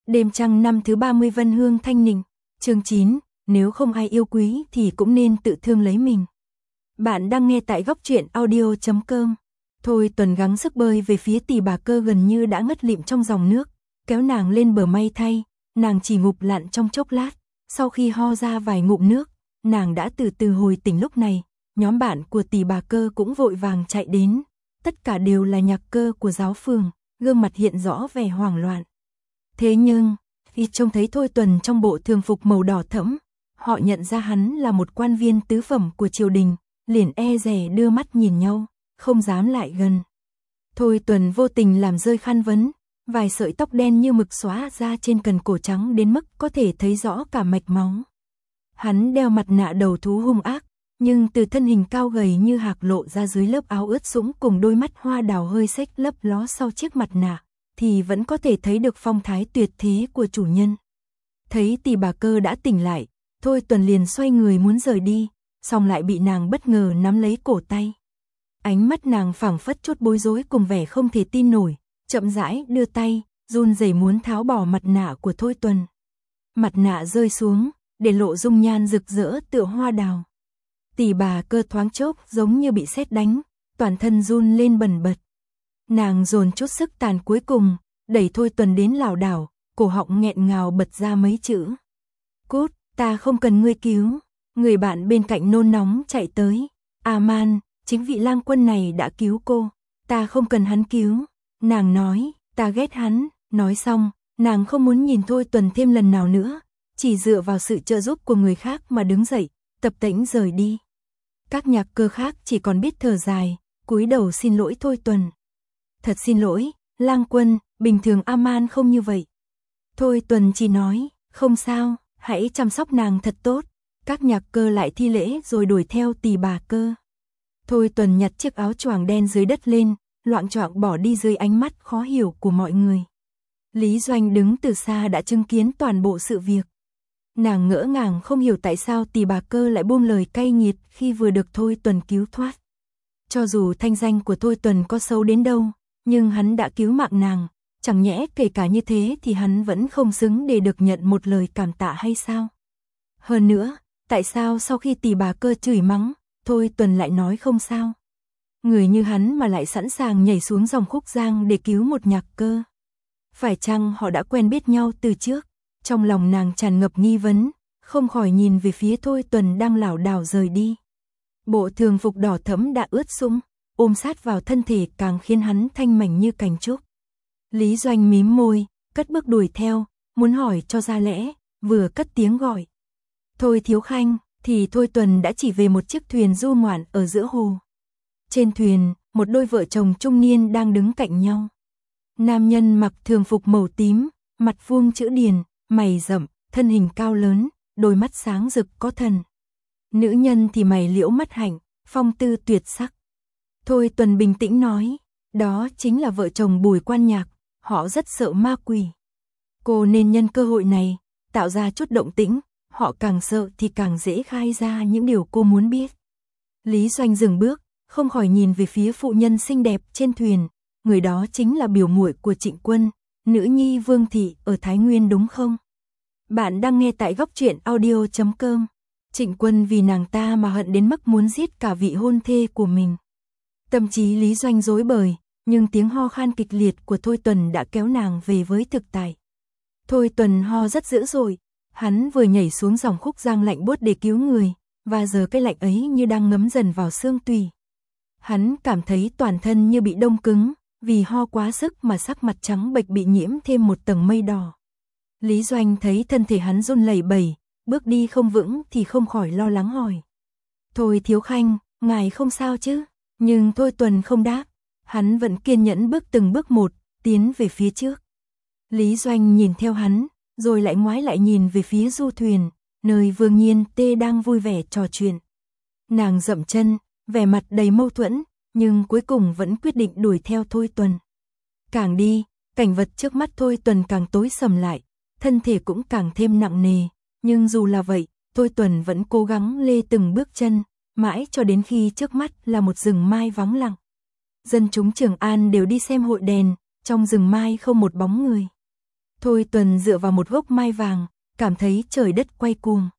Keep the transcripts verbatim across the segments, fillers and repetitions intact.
Đêm trăng năm thứ ba mươi Vân Hương Thanh Ninh, chương chín, nếu không ai yêu quý thì cũng nên tự thương lấy mình. Bạn đang nghe tại góc truyện audio chấm com. Thôi Tuần gắng sức bơi về phía Tỷ Bà Cơ gần như đã ngất lịm trong dòng nước, kéo nàng lên bờ may thay, nàng chỉ ngụp lặn trong chốc lát, sau khi ho ra vài ngụm nước, nàng đã từ từ hồi tỉnh. Lúc này, nhóm bạn của Tỷ Bà Cơ cũng vội vàng chạy đến, tất cả đều là nhạc cơ của giáo phường, gương mặt hiện rõ vẻ hoảng loạn. Thế nhưng, khi trông thấy Thôi Tuần trong bộ thường phục màu đỏ thẫm, họ nhận ra hắn là một quan viên tứ phẩm của triều đình, liền e dè đưa mắt nhìn nhau, không dám lại gần. Thôi Tuần vô tình làm rơi khăn vấn, vài sợi tóc đen như mực xóa ra trên cần cổ trắng đến mức có thể thấy rõ cả mạch máu. Hắn đeo mặt nạ đầu thú hung ác, nhưng từ thân hình cao gầy như hạc lộ ra dưới lớp áo ướt sũng cùng đôi mắt hoa đào hơi xếch lấp ló sau chiếc mặt nạ, thì vẫn có thể thấy được phong thái tuyệt thế của chủ nhân. Thấy Tỷ Bà Cơ đã tỉnh lại, Thôi Tuần liền xoay người muốn rời đi, xong lại bị nàng bất ngờ nắm lấy cổ tay. Ánh mắt nàng phảng phất chút bối rối cùng vẻ không thể tin nổi, chậm rãi đưa tay, run rẩy muốn tháo bỏ mặt nạ của Thôi Tuần. Mặt nạ rơi xuống, để lộ dung nhan rực rỡ tựa hoa đào. Tỷ Bà Cơ thoáng chốc giống như bị sét đánh, toàn thân run lên bần bật. Nàng dồn chút sức tàn cuối cùng, đẩy Thôi Tuần đến lảo đảo, cổ họng nghẹn ngào bật ra mấy chữ. Cút, ta không cần ngươi cứu. Người bạn bên cạnh nôn nóng chạy tới. A Man, chính vị lang quân này đã cứu cô, ta không cần hắn cứu. Nàng nói, ta ghét hắn. Nói xong, nàng không muốn nhìn Thôi Tuần thêm lần nào nữa, chỉ dựa vào sự trợ giúp của người khác mà đứng dậy, tập tễnh rời đi. Các nhạc cơ khác chỉ còn biết thở dài, cúi đầu xin lỗi Thôi Tuần. Thật xin lỗi, lang quân, bình thường A Man không như vậy. Thôi Tuần chỉ nói, không sao, hãy chăm sóc nàng thật tốt. Các nhạc cơ lại thi lễ rồi đuổi theo Tỷ Bà Cơ. Thôi Tuần nhặt chiếc áo choàng đen dưới đất lên, loạng choạng bỏ đi dưới ánh mắt khó hiểu của mọi người. Lý Doanh đứng từ xa đã chứng kiến toàn bộ sự việc. Nàng ngỡ ngàng không hiểu tại sao Tỷ Bà Cơ lại buông lời cay nghiệt khi vừa được Thôi Tuần cứu thoát. Cho dù thanh danh của Thôi Tuần có xấu đến đâu, nhưng hắn đã cứu mạng nàng, chẳng nhẽ kể cả như thế thì hắn vẫn không xứng để được nhận một lời cảm tạ hay sao? Hơn nữa, tại sao sau khi Tỷ Bà Cơ chửi mắng, Thôi Tuần lại nói không sao? Người như hắn mà lại sẵn sàng nhảy xuống dòng Khúc Giang để cứu một nhạc cơ. Phải chăng họ đã quen biết nhau từ trước? Trong lòng nàng tràn ngập nghi vấn, không khỏi nhìn về phía Thôi Tuần đang lảo đảo rời đi. Bộ thường phục đỏ thẫm đã ướt sũng, ôm sát vào thân thể càng khiến hắn thanh mảnh như cành trúc. Lý Doanh mím môi, cất bước đuổi theo, muốn hỏi cho ra lẽ, vừa cất tiếng gọi. Thôi Thiếu Khanh, thì Thôi Tuần đã chỉ về một chiếc thuyền du ngoạn ở giữa hồ. Trên thuyền, một đôi vợ chồng trung niên đang đứng cạnh nhau. Nam nhân mặc thường phục màu tím, mặt vuông chữ điền, mày rậm, thân hình cao lớn, đôi mắt sáng rực có thần. Nữ nhân thì mày liễu mắt hạnh, phong tư tuyệt sắc. Thôi Tuần bình tĩnh nói, đó chính là vợ chồng Bùi Quan Nhạc, họ rất sợ ma quỷ. Cô nên nhân cơ hội này, tạo ra chút động tĩnh, họ càng sợ thì càng dễ khai ra những điều cô muốn biết. Lý Doanh dừng bước, không khỏi nhìn về phía phụ nhân xinh đẹp trên thuyền, người đó chính là biểu muội của Trịnh Quân, nữ nhi Vương Thị ở Thái Nguyên đúng không? Bạn đang nghe tại góc truyện audio chấm com. Trịnh Quân vì nàng ta mà hận đến mức muốn giết cả vị hôn thê của mình. Tâm trí Lý Doanh rối bời, nhưng tiếng ho khan kịch liệt của Thôi Tuần đã kéo nàng về với thực tại. Thôi Tuần ho rất dữ dội, hắn vừa nhảy xuống dòng Khúc Giang lạnh buốt để cứu người, và giờ cái lạnh ấy như đang ngấm dần vào xương tủy. Hắn cảm thấy toàn thân như bị đông cứng, vì ho quá sức mà sắc mặt trắng bệch bị nhiễm thêm một tầng mây đỏ. Lý Doanh thấy thân thể hắn run lẩy bẩy, bước đi không vững thì không khỏi lo lắng hỏi. Thôi Thiếu Khanh, ngài không sao chứ? Nhưng Thôi Tuần không đáp, hắn vẫn kiên nhẫn bước từng bước một, tiến về phía trước. Lý Doanh nhìn theo hắn, rồi lại ngoái lại nhìn về phía du thuyền, nơi Vương Nhiên Tê đang vui vẻ trò chuyện. Nàng dậm chân, vẻ mặt đầy mâu thuẫn, nhưng cuối cùng vẫn quyết định đuổi theo Thôi Tuần. Càng đi, cảnh vật trước mắt Thôi Tuần càng tối sầm lại, thân thể cũng càng thêm nặng nề, nhưng dù là vậy, Thôi Tuần vẫn cố gắng lê từng bước chân, mãi cho đến khi trước mắt là một rừng mai vắng lặng. Dân chúng Trường An đều đi xem hội đèn, trong rừng mai không một bóng người. Thôi Tuần dựa vào một gốc mai vàng, cảm thấy trời đất quay cuồng.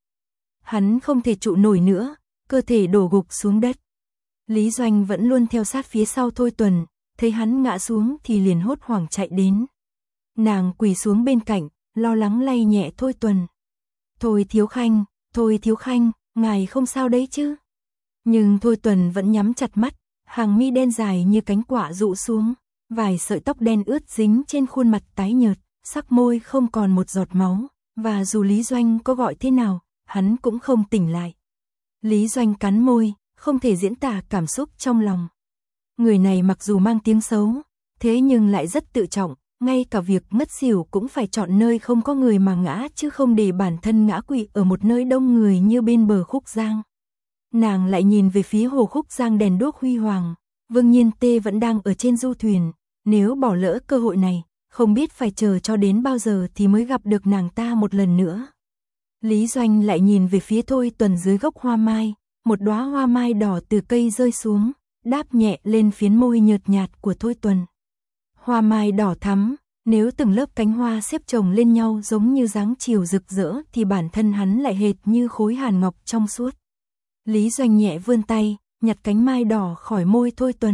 Hắn không thể trụ nổi nữa, cơ thể đổ gục xuống đất. Lý Doanh vẫn luôn theo sát phía sau Thôi Tuần, thấy hắn ngã xuống thì liền hốt hoảng chạy đến. Nàng quỳ xuống bên cạnh, lo lắng lay nhẹ Thôi Tuần. Thôi Thiếu Khanh, Thôi Thiếu Khanh, ngài không sao đấy chứ? Nhưng Thôi Tuần vẫn nhắm chặt mắt, hàng mi đen dài như cánh quạ rũ xuống, vài sợi tóc đen ướt dính trên khuôn mặt tái nhợt, sắc môi không còn một giọt máu, và dù Lý Doanh có gọi thế nào, hắn cũng không tỉnh lại. Lý Doanh cắn môi, không thể diễn tả cảm xúc trong lòng. Người này mặc dù mang tiếng xấu, thế nhưng lại rất tự trọng, ngay cả việc ngất xỉu cũng phải chọn nơi không có người mà ngã chứ không để bản thân ngã quỵ ở một nơi đông người như bên bờ Khúc Giang. Nàng lại nhìn về phía hồ Khúc Giang đèn đuốc huy hoàng, Vương Nhiên Tê vẫn đang ở trên du thuyền, nếu bỏ lỡ cơ hội này, không biết phải chờ cho đến bao giờ thì mới gặp được nàng ta một lần nữa. Lý Doanh lại nhìn về phía Thôi Tuần dưới gốc hoa mai, một đóa hoa mai đỏ từ cây rơi xuống, đáp nhẹ lên phiến môi nhợt nhạt của Thôi Tuần. Hoa mai đỏ thắm, nếu từng lớp cánh hoa xếp chồng lên nhau giống như dáng chiều rực rỡ thì bản thân hắn lại hệt như khối hàn ngọc trong suốt. Lý Doanh nhẹ vươn tay, nhặt cánh mai đỏ khỏi môi Thôi Tuần.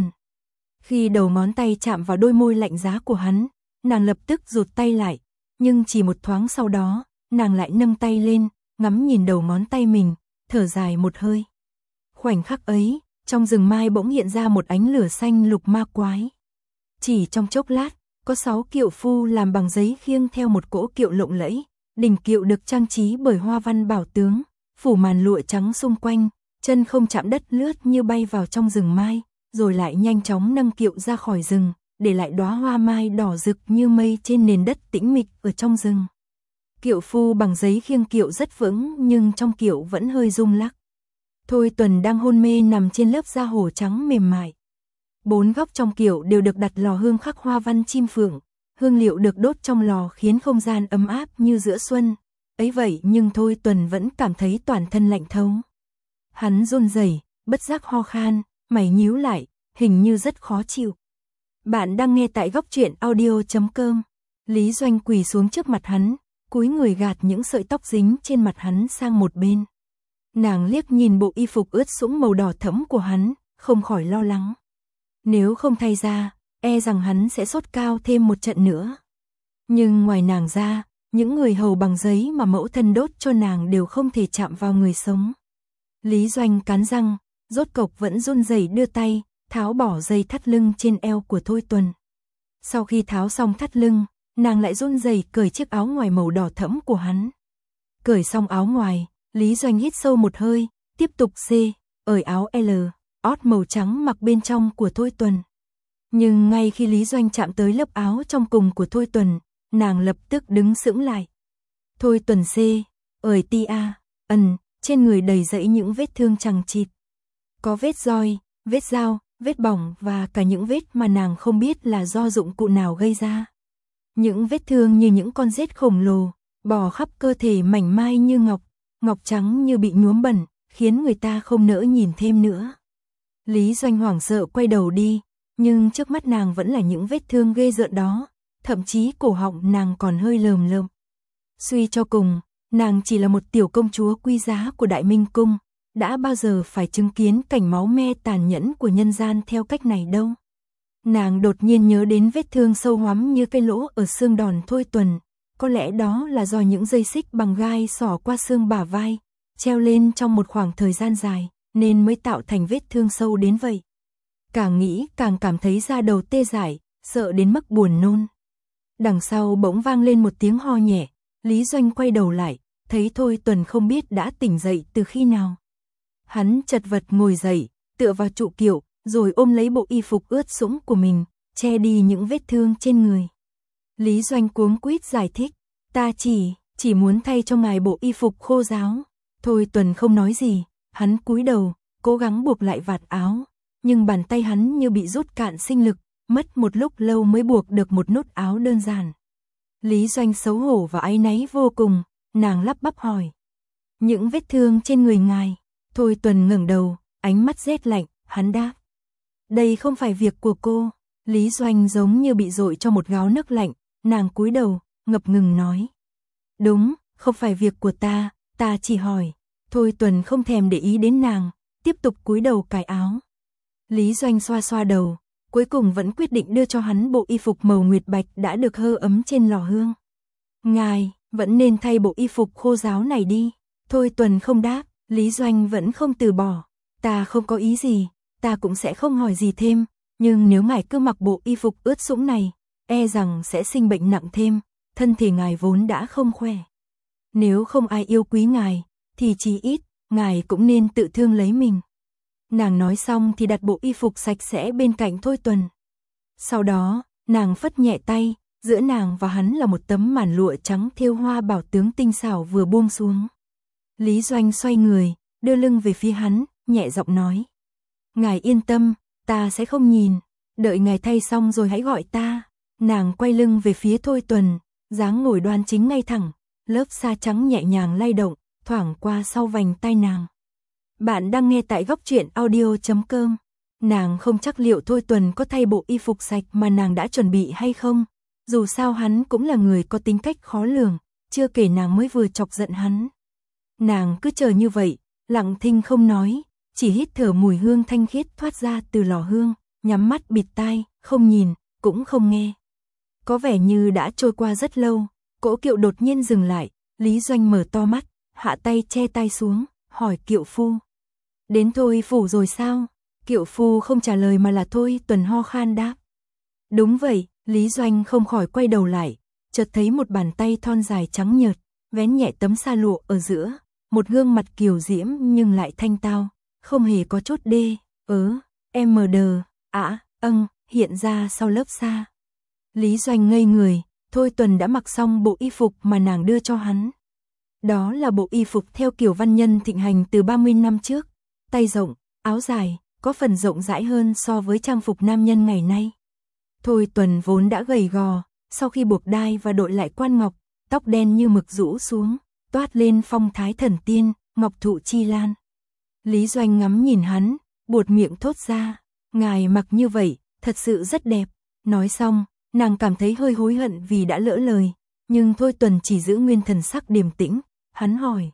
Khi đầu ngón tay chạm vào đôi môi lạnh giá của hắn, nàng lập tức rụt tay lại, nhưng chỉ một thoáng sau đó, nàng lại nâng tay lên, ngắm nhìn đầu ngón tay mình, thở dài một hơi. Khoảnh khắc ấy, trong rừng mai bỗng hiện ra một ánh lửa xanh lục ma quái. Chỉ trong chốc lát, có sáu kiệu phu làm bằng giấy khiêng theo một cỗ kiệu lộng lẫy, đỉnh kiệu được trang trí bởi hoa văn bảo tướng, phủ màn lụa trắng xung quanh, chân không chạm đất lướt như bay vào trong rừng mai, rồi lại nhanh chóng nâng kiệu ra khỏi rừng, để lại đóa hoa mai đỏ rực như mây trên nền đất tĩnh mịch ở trong rừng. Kiệu phu bằng giấy khiêng kiệu rất vững nhưng trong kiệu vẫn hơi rung lắc. Thôi Tuần đang hôn mê nằm trên lớp da hổ trắng mềm mại. Bốn góc trong kiệu đều được đặt lò hương khắc hoa văn chim phượng, hương liệu được đốt trong lò khiến không gian ấm áp như giữa xuân. Ấy vậy nhưng Thôi Tuần vẫn cảm thấy toàn thân lạnh thấu. Hắn run rẩy, bất giác ho khan, mày nhíu lại, hình như rất khó chịu. Bạn đang nghe tại góc truyện audio chấm com. Lý Doanh quỳ xuống trước mặt hắn, cúi người gạt những sợi tóc dính trên mặt hắn sang một bên. Nàng liếc nhìn bộ y phục ướt sũng màu đỏ thẫm của hắn, không khỏi lo lắng. Nếu không thay ra, e rằng hắn sẽ sốt cao thêm một trận nữa. Nhưng ngoài nàng ra, những người hầu bằng giấy mà mẫu thân đốt cho nàng đều không thể chạm vào người sống. Lý Doanh cắn răng, rốt cục vẫn run rẩy đưa tay, tháo bỏ dây thắt lưng trên eo của Thôi Tuần. Sau khi tháo xong thắt lưng, nàng lại run rẩy cởi chiếc áo ngoài màu đỏ thẫm của hắn. Cởi xong áo ngoài, Lý Doanh hít sâu một hơi, tiếp tục xê, ởi áo L, ót màu trắng mặc bên trong của Thôi Tuần. Nhưng ngay khi Lý Doanh chạm tới lớp áo trong cùng của Thôi Tuần, nàng lập tức đứng sững lại. Thôi Tuần xê, ởi tia, ẩn, trên người đầy rẫy những vết thương chằng chịt. Có vết roi, vết dao, vết bỏng và cả những vết mà nàng không biết là do dụng cụ nào gây ra. Những vết thương như những con rết khổng lồ, bò khắp cơ thể mảnh mai như ngọc, ngọc trắng như bị nhuốm bẩn, khiến người ta không nỡ nhìn thêm nữa. Lý Doanh hoảng sợ quay đầu đi, nhưng trước mắt nàng vẫn là những vết thương ghê rợn đó, thậm chí cổ họng nàng còn hơi lờm lợm. Suy cho cùng, nàng chỉ là một tiểu công chúa quý giá của Đại Minh Cung, đã bao giờ phải chứng kiến cảnh máu me tàn nhẫn của nhân gian theo cách này đâu. Nàng đột nhiên nhớ đến vết thương sâu hoắm như cái lỗ ở xương đòn Thôi Tuần, có lẽ đó là do những dây xích bằng gai xỏ qua xương bả vai, treo lên trong một khoảng thời gian dài, nên mới tạo thành vết thương sâu đến vậy. Càng nghĩ càng cảm thấy da đầu tê dại, sợ đến mức buồn nôn. Đằng sau bỗng vang lên một tiếng ho nhẹ, Lý Doanh quay đầu lại, thấy Thôi Tuần không biết đã tỉnh dậy từ khi nào. Hắn chật vật ngồi dậy, tựa vào trụ kiệu, rồi ôm lấy bộ y phục ướt sũng của mình, che đi những vết thương trên người. Lý Doanh cuống quýt giải thích, ta chỉ, chỉ muốn thay cho ngài bộ y phục khô ráo. Thôi Tuần không nói gì, hắn cúi đầu, cố gắng buộc lại vạt áo, nhưng bàn tay hắn như bị rút cạn sinh lực, mất một lúc lâu mới buộc được một nút áo đơn giản. Lý Doanh xấu hổ và áy náy vô cùng, nàng lắp bắp hỏi. Những vết thương trên người ngài. Thôi Tuần ngẩng đầu, ánh mắt rét lạnh, hắn đáp. Đây không phải việc của cô. Lý Doanh giống như bị dội cho một gáo nước lạnh, nàng cúi đầu, ngập ngừng nói. Đúng, không phải việc của ta, ta chỉ hỏi. Thôi Tuần không thèm để ý đến nàng, tiếp tục cúi đầu cài áo. Lý Doanh xoa xoa đầu, cuối cùng vẫn quyết định đưa cho hắn bộ y phục màu nguyệt bạch đã được hơ ấm trên lò hương. Ngài, vẫn nên thay bộ y phục khô ráo này đi. Thôi Tuần không đáp, Lý Doanh vẫn không từ bỏ. Ta không có ý gì, ta cũng sẽ không hỏi gì thêm, nhưng nếu ngài cứ mặc bộ y phục ướt sũng này, e rằng sẽ sinh bệnh nặng thêm, thân thể ngài vốn đã không khỏe. Nếu không ai yêu quý ngài, thì chí ít, ngài cũng nên tự thương lấy mình. Nàng nói xong thì đặt bộ y phục sạch sẽ bên cạnh Thôi Tuần. Sau đó, nàng phất nhẹ tay, giữa nàng và hắn là một tấm màn lụa trắng thêu hoa bảo tướng tinh xảo vừa buông xuống. Lý Doanh xoay người, đưa lưng về phía hắn, nhẹ giọng nói. Ngài yên tâm, ta sẽ không nhìn, đợi ngài thay xong rồi hãy gọi ta. Nàng quay lưng về phía Thôi Tuần, dáng ngồi đoan chính ngay thẳng, lớp sa trắng nhẹ nhàng lay động, thoảng qua sau vành tai nàng. Bạn đang nghe tại góc truyện audio chấm com. Nàng không chắc liệu Thôi Tuần có thay bộ y phục sạch mà nàng đã chuẩn bị hay không. Dù sao hắn cũng là người có tính cách khó lường, chưa kể nàng mới vừa chọc giận hắn. Nàng cứ chờ như vậy, lặng thinh không nói, chỉ hít thở mùi hương thanh khiết thoát ra từ lò hương, nhắm mắt bịt tai, không nhìn, cũng không nghe. Có vẻ như đã trôi qua rất lâu, cỗ kiệu đột nhiên dừng lại, Lý Doanh mở to mắt, hạ tay che tai xuống, hỏi kiệu phu. Đến Thôi phủ rồi sao? Kiệu phu không trả lời mà là Thôi Tuần ho khan đáp. Đúng vậy, Lý Doanh không khỏi quay đầu lại, chợt thấy một bàn tay thon dài trắng nhợt, vén nhẹ tấm sa lụa ở giữa, một gương mặt kiều diễm nhưng lại thanh tao, không hề có chút đê, ớ, em đờ, ả, âng, hiện ra sau lớp sa. Lý Doanh ngây người, Thôi Tuần đã mặc xong bộ y phục mà nàng đưa cho hắn. Đó là bộ y phục theo kiểu văn nhân thịnh hành từ ba mươi năm trước, tay rộng, áo dài, có phần rộng rãi hơn so với trang phục nam nhân ngày nay. Thôi Tuần vốn đã gầy gò, sau khi buộc đai và đội lại quan ngọc, tóc đen như mực rũ xuống, toát lên phong thái thần tiên, ngọc thụ chi lan. Lý Doanh ngắm nhìn hắn, buột miệng thốt ra, ngài mặc như vậy, thật sự rất đẹp. Nói xong, nàng cảm thấy hơi hối hận vì đã lỡ lời, nhưng Thôi Tuần chỉ giữ nguyên thần sắc điềm tĩnh, hắn hỏi.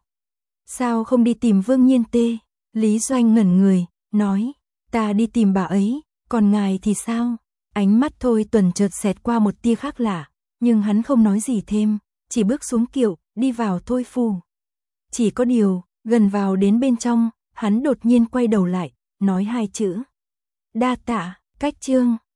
Sao không đi tìm Vương Nhiên Tê? Lý Doanh ngẩn người, nói, ta đi tìm bà ấy, còn ngài thì sao? Ánh mắt Thôi Tuần chợt xẹt qua một tia khác lạ, nhưng hắn không nói gì thêm, chỉ bước xuống kiệu, đi vào Thôi phủ. Chỉ có điều, gần vào đến bên trong, hắn đột nhiên quay đầu lại, nói hai chữ. Đa tạ, cách chương.